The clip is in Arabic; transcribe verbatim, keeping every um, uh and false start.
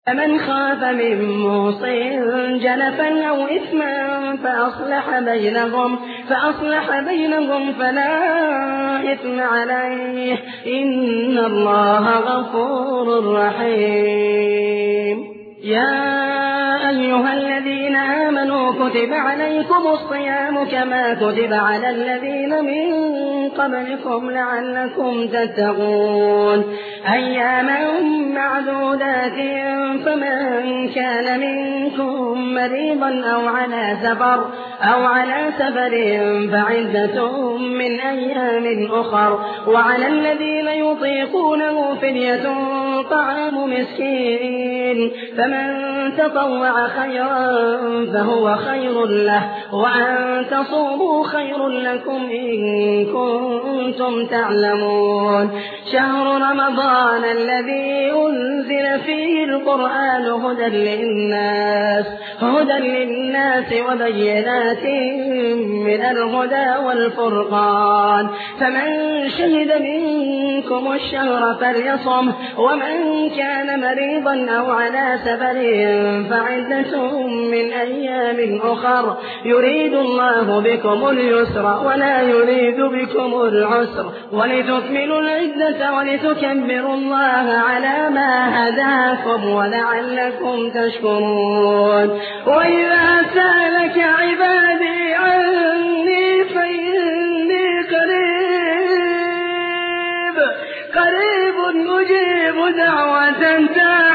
فمن خاف من موصٍ جنفا أو إثما فأصلح بينهم فأصلح بينهم فلا إثم عليه إن الله غفور رحيم. يا أيها الذين آمنوا كتب عليكم الصيام كما كتب على الذين من قبلكم لعلكم تتقون أياما معدودات فمن كان منكم مريضا أو على سفر أو على سفر فعدة من أيام أخر وعلى الذين يطيقونه فدية طعام مسكين فمن تطوع خيرا فهو خير له وأن تصوموا خير لكم إن كنتم تعلمون. شهر رمضان الذي أنزل فيه القرآن هدى للناس هدى للناس وبينات من الهدى والفرقان فمن شهد منكم الشهر فليصم ومن كان مريضا أو على سفر فعدة من أيام أخر يريد الله بكم اليسر ولا يريد بكم العسر ولتكملوا العدة ولتكبروا الله على ما هداكم ولعلكم تشكرون. وإذا سألك عبادي عني فإني قريب قريب أجيب دعوة